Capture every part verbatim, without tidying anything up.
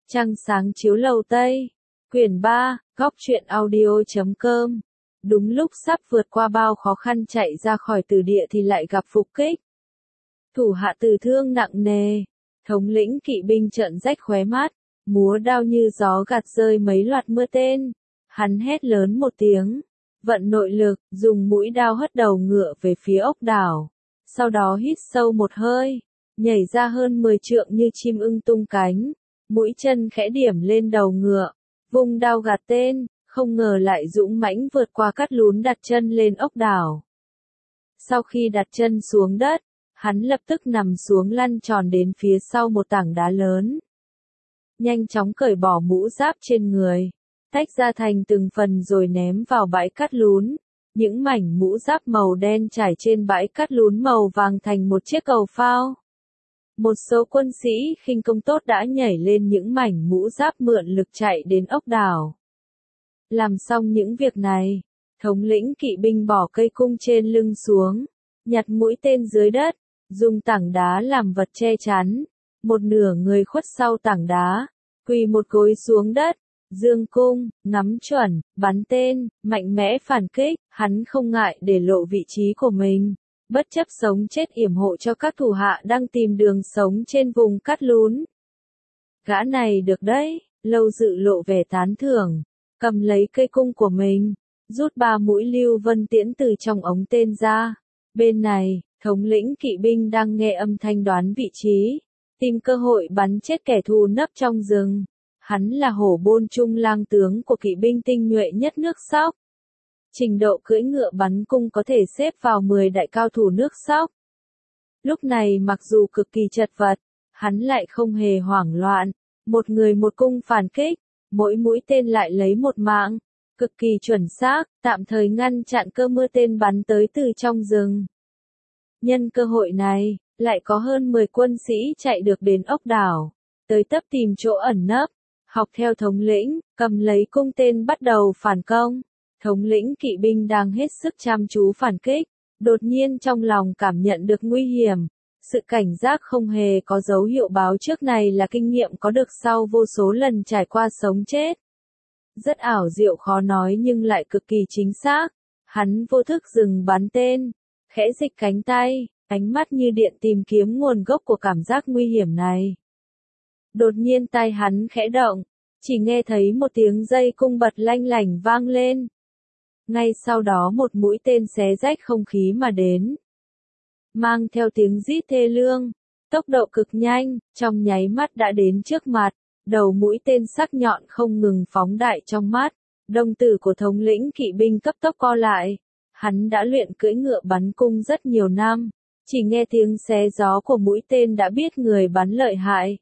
Trăng sáng chiếu lầu Tây. Quyển ba, góc truyện audio chấm com. Đúng lúc sắp vượt qua bao khó khăn chạy ra khỏi tử địa thì lại gặp phục kích. Thủ hạ tử thương nặng nề. Thống lĩnh kỵ binh trợn rách khóe mắt, múa đao như gió gạt rơi mấy loạt mưa tên. Hắn hét lớn một tiếng, vận nội lực, dùng mũi đao hất đầu ngựa về phía ốc đảo. Sau đó hít sâu một hơi, nhảy ra hơn mười trượng như chim ưng tung cánh, mũi chân khẽ điểm lên đầu ngựa, vung đao gạt tên, không ngờ lại dũng mãnh vượt qua cắt lún đặt chân lên ốc đảo. Sau khi đặt chân xuống đất, hắn lập tức nằm xuống lăn tròn đến phía sau một tảng đá lớn. Nhanh chóng cởi bỏ mũ giáp trên người, tách ra thành từng phần rồi ném vào bãi cát lún. Những mảnh mũ giáp màu đen trải trên bãi cát lún màu vàng thành một chiếc cầu phao. Một số quân sĩ khinh công tốt đã nhảy lên những mảnh mũ giáp mượn lực chạy đến ốc đảo. Làm xong những việc này, thống lĩnh kỵ binh bỏ cây cung trên lưng xuống, nhặt mũi tên dưới đất, dùng tảng đá làm vật che chắn, một nửa người khuất sau tảng đá, quỳ một gối xuống đất, dương cung, ngắm chuẩn, bắn tên, mạnh mẽ phản kích, hắn không ngại để lộ vị trí của mình, bất chấp sống chết yểm hộ cho các thủ hạ đang tìm đường sống trên vùng cát lún. Gã này được đấy, Lâu Dự lộ vẻ tán thưởng, cầm lấy cây cung của mình, rút ba mũi lưu vân tiễn từ trong ống tên ra. Bên này, thống lĩnh kỵ binh đang nghe âm thanh đoán vị trí, tìm cơ hội bắn chết kẻ thù nấp trong rừng. Hắn là hổ bôn trung lang tướng của kỵ binh tinh nhuệ nhất nước Sóc. Trình độ cưỡi ngựa bắn cung có thể xếp vào mười đại cao thủ nước Sóc. Lúc này mặc dù cực kỳ chật vật, hắn lại không hề hoảng loạn, một người một cung phản kích, mỗi mũi tên lại lấy một mạng, cực kỳ chuẩn xác, tạm thời ngăn chặn cơ mưa tên bắn tới từ trong rừng. Nhân cơ hội này, lại có hơn mười quân sĩ chạy được đến ốc đảo, tới tấp tìm chỗ ẩn nấp, học theo thống lĩnh, cầm lấy cung tên bắt đầu phản công. Thống lĩnh kỵ binh đang hết sức chăm chú phản kích, đột nhiên trong lòng cảm nhận được nguy hiểm. Sự cảnh giác không hề có dấu hiệu báo trước này là kinh nghiệm có được sau vô số lần trải qua sống chết. Rất ảo diệu khó nói nhưng lại cực kỳ chính xác. Hắn vô thức dừng bắn tên, khẽ dịch cánh tay, ánh mắt như điện tìm kiếm nguồn gốc của cảm giác nguy hiểm này. Đột nhiên tai hắn khẽ động, chỉ nghe thấy một tiếng dây cung bật lanh lảnh vang lên. Ngay sau đó một mũi tên xé rách không khí mà đến. Mang theo tiếng rít thê lương, tốc độ cực nhanh, trong nháy mắt đã đến trước mặt, đầu mũi tên sắc nhọn không ngừng phóng đại trong mắt. Đồng tử của thống lĩnh kỵ binh cấp tốc co lại. Hắn đã luyện cưỡi ngựa bắn cung rất nhiều năm, chỉ nghe tiếng xé gió của mũi tên đã biết người bắn lợi hại.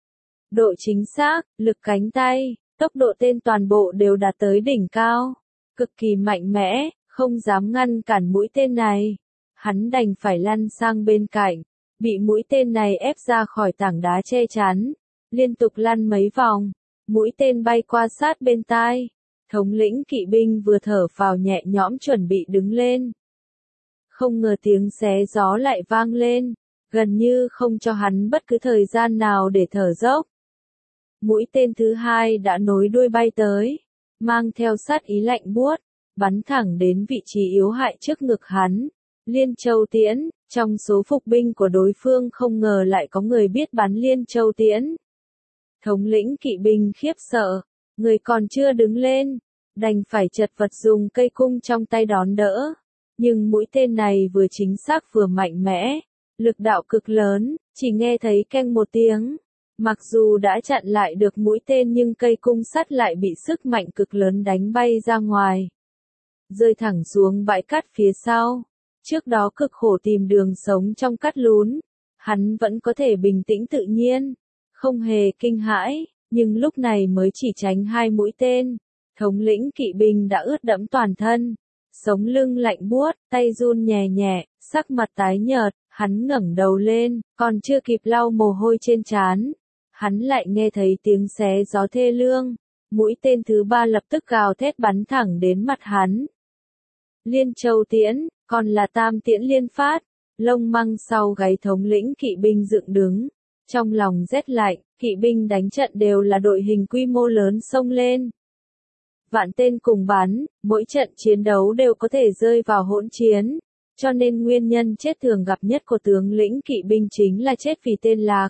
Độ chính xác, lực cánh tay, tốc độ tên toàn bộ đều đạt tới đỉnh cao, cực kỳ mạnh mẽ, không dám ngăn cản mũi tên này. Hắn đành phải lăn sang bên cạnh, bị mũi tên này ép ra khỏi tảng đá che chắn, liên tục lăn mấy vòng, mũi tên bay qua sát bên tai. Thống lĩnh kỵ binh vừa thở phào nhẹ nhõm chuẩn bị đứng lên. Không ngờ tiếng xé gió lại vang lên, gần như không cho hắn bất cứ thời gian nào để thở dốc. Mũi tên thứ hai đã nối đuôi bay tới, mang theo sát ý lạnh buốt, bắn thẳng đến vị trí yếu hại trước ngực hắn. Liên Châu Tiễn, trong số phục binh của đối phương không ngờ lại có người biết bắn Liên Châu Tiễn. Thống lĩnh kỵ binh khiếp sợ, người còn chưa đứng lên, đành phải chật vật dùng cây cung trong tay đón đỡ. Nhưng mũi tên này vừa chính xác vừa mạnh mẽ, lực đạo cực lớn, chỉ nghe thấy keng một tiếng. Mặc dù đã chặn lại được mũi tên nhưng cây cung sắt lại bị sức mạnh cực lớn đánh bay ra ngoài, rơi thẳng xuống bãi cát phía sau. Trước đó cực khổ tìm đường sống trong cát lún, hắn vẫn có thể bình tĩnh tự nhiên, không hề kinh hãi, nhưng lúc này mới chỉ tránh hai mũi tên, thống lĩnh kỵ binh đã ướt đẫm toàn thân, sống lưng lạnh buốt, tay run nhẹ nhẹ, sắc mặt tái nhợt. Hắn ngẩng đầu lên, còn chưa kịp lau mồ hôi trên trán, hắn lại nghe thấy tiếng xé gió thê lương, mũi tên thứ ba lập tức gào thét bắn thẳng đến mặt hắn. Liên Châu Tiễn, còn là tam tiễn liên phát, lông măng sau gáy thống lĩnh kỵ binh dựng đứng, Trong lòng rét lạnh, kỵ binh đánh trận đều là đội hình quy mô lớn xông lên. Vạn tên cùng bắn, mỗi trận chiến đấu đều có thể rơi vào hỗn chiến, cho nên nguyên nhân chết thường gặp nhất của tướng lĩnh kỵ binh chính là chết vì tên lạc.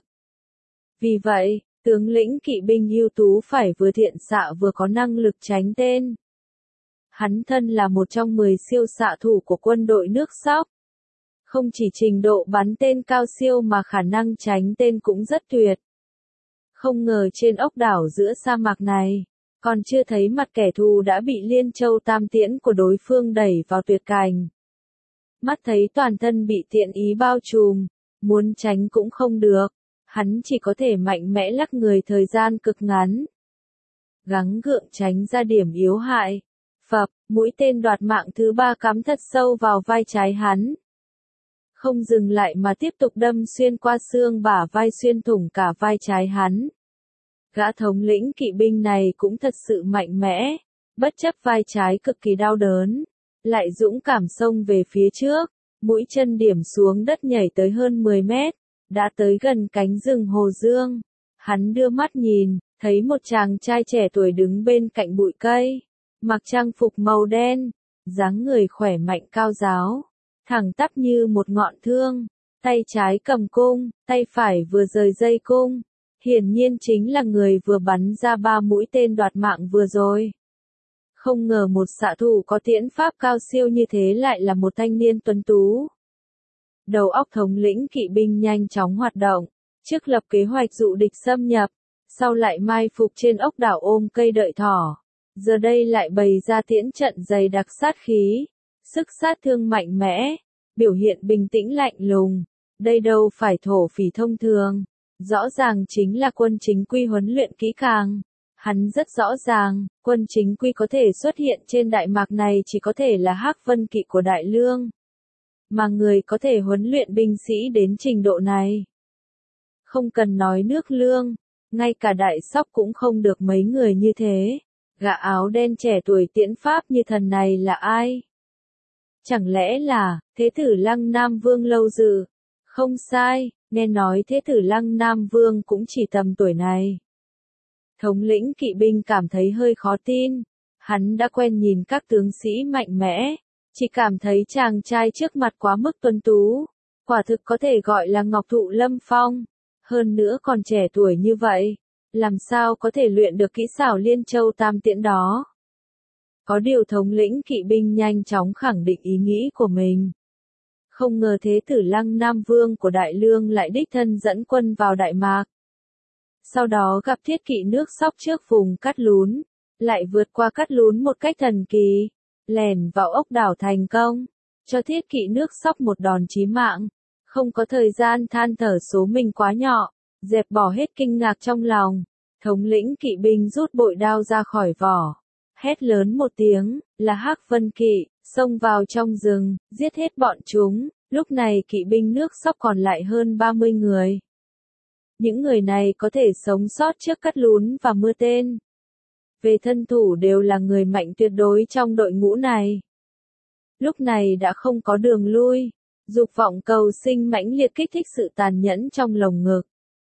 Vì vậy, tướng lĩnh kỵ binh ưu tú phải vừa thiện xạ vừa có năng lực tránh tên. Hắn thân là một trong mười siêu xạ thủ của quân đội nước Sóc. Không chỉ trình độ bắn tên cao siêu mà khả năng tránh tên cũng rất tuyệt. Không ngờ trên ốc đảo giữa sa mạc này, còn chưa thấy mặt kẻ thù đã bị liên châu tam tiễn của đối phương đẩy vào tuyệt cảnh. Mắt thấy toàn thân bị tiện ý bao trùm, muốn tránh cũng không được, hắn chỉ có thể mạnh mẽ lắc người thời gian cực ngắn. Gắng gượng tránh ra điểm yếu hại. Phập, mũi tên đoạt mạng thứ ba cắm thật sâu vào vai trái hắn. Không dừng lại mà tiếp tục đâm xuyên qua xương bả vai xuyên thủng cả vai trái hắn. Gã thống lĩnh kỵ binh này cũng thật sự mạnh mẽ, bất chấp vai trái cực kỳ đau đớn, lại dũng cảm xông về phía trước, mũi chân điểm xuống đất nhảy tới hơn mười mét, đã tới gần cánh rừng Hồ Dương. Hắn đưa mắt nhìn, thấy một chàng trai trẻ tuổi đứng bên cạnh bụi cây, mặc trang phục màu đen, dáng người khỏe mạnh cao ráo, thẳng tắp như một ngọn thương, tay trái cầm cung, tay phải vừa rời dây cung. Hiển nhiên chính là người vừa bắn ra ba mũi tên đoạt mạng vừa rồi. Không ngờ một xạ thủ có tiễn pháp cao siêu như thế lại là một thanh niên tuấn tú. Đầu óc thống lĩnh kỵ binh nhanh chóng hoạt động, trước lập kế hoạch dụ địch xâm nhập, sau lại mai phục trên ốc đảo ôm cây đợi thỏ. Giờ đây lại bày ra tiễn trận dày đặc sát khí, sức sát thương mạnh mẽ, biểu hiện bình tĩnh lạnh lùng. Đây đâu phải thổ phỉ thông thường. Rõ ràng chính là quân chính quy huấn luyện kỹ càng. Hắn rất rõ ràng, quân chính quy có thể xuất hiện trên Đại Mạc này chỉ có thể là Hắc Vân Kỵ của Đại Lương. Mà người có thể huấn luyện binh sĩ đến trình độ này. Không cần nói nước Lương, ngay cả Đại Sóc cũng không được mấy người như thế. Gã áo đen trẻ tuổi tiễn pháp như thần này là ai? Chẳng lẽ là Thế tử Lăng Nam Vương Lâu Dự? Không sai. Nghe nói Thế tử Lăng Nam Vương cũng chỉ tầm tuổi này. Thống lĩnh kỵ binh cảm thấy hơi khó tin. Hắn đã quen nhìn các tướng sĩ mạnh mẽ. Chỉ cảm thấy chàng trai trước mặt quá mức tuấn tú. Quả thực có thể gọi là Ngọc Thụ Lâm Phong. Hơn nữa còn trẻ tuổi như vậy. Làm sao có thể luyện được kỹ xảo liên châu tam tiễn đó. Có điều thống lĩnh kỵ binh nhanh chóng khẳng định ý nghĩ của mình. Không ngờ Thế tử Lăng Nam Vương của Đại Lương lại đích thân dẫn quân vào Đại Mạc. Sau đó gặp thiết kỵ nước Sóc trước vùng Cát Lún, lại vượt qua Cát Lún một cách thần kỳ, lẻn vào ốc đảo thành công, cho thiết kỵ nước Sóc một đòn chí mạng. Không có thời gian than thở số mình quá nhỏ, dẹp bỏ hết kinh ngạc trong lòng, thống lĩnh kỵ binh rút bội đao ra khỏi vỏ, hét lớn một tiếng, là Hắc Vân Kỵ. Xông vào trong rừng, giết hết bọn chúng, lúc này kỵ binh nước Sóc còn lại hơn ba mươi người. Những người này có thể sống sót trước Cát Lún và mưa tên. Về thân thủ đều là người mạnh tuyệt đối trong đội ngũ này. Lúc này đã không có đường lui, dục vọng cầu sinh mãnh liệt kích thích sự tàn nhẫn trong lồng ngực.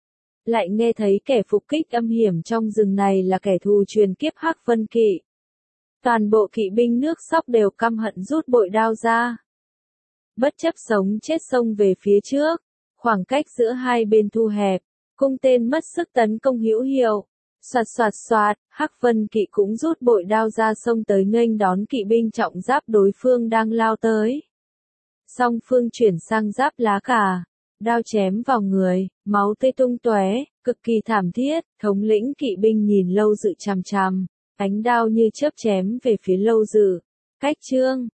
Lại nghe thấy kẻ phục kích âm hiểm trong rừng này là kẻ thù truyền kiếp Hắc Vân Kỵ. Toàn bộ kỵ binh nước Sóc đều căm hận rút bội đao ra. Bất chấp sống chết xông về phía trước, khoảng cách giữa hai bên thu hẹp, cung tên mất sức tấn công hữu hiệu. Soạt soạt soạt, Hắc Vân Kỵ cũng rút bội đao ra xông tới nghênh đón kỵ binh trọng giáp đối phương đang lao tới. Song phương chuyển sang giáp lá cà, đao chém vào người, máu tươi tung tóe, cực kỳ thảm thiết. Thống lĩnh kỵ binh nhìn Lâu Dự chằm chằm. Ánh đao như chớp chém về phía Lâu Dự. Cách chương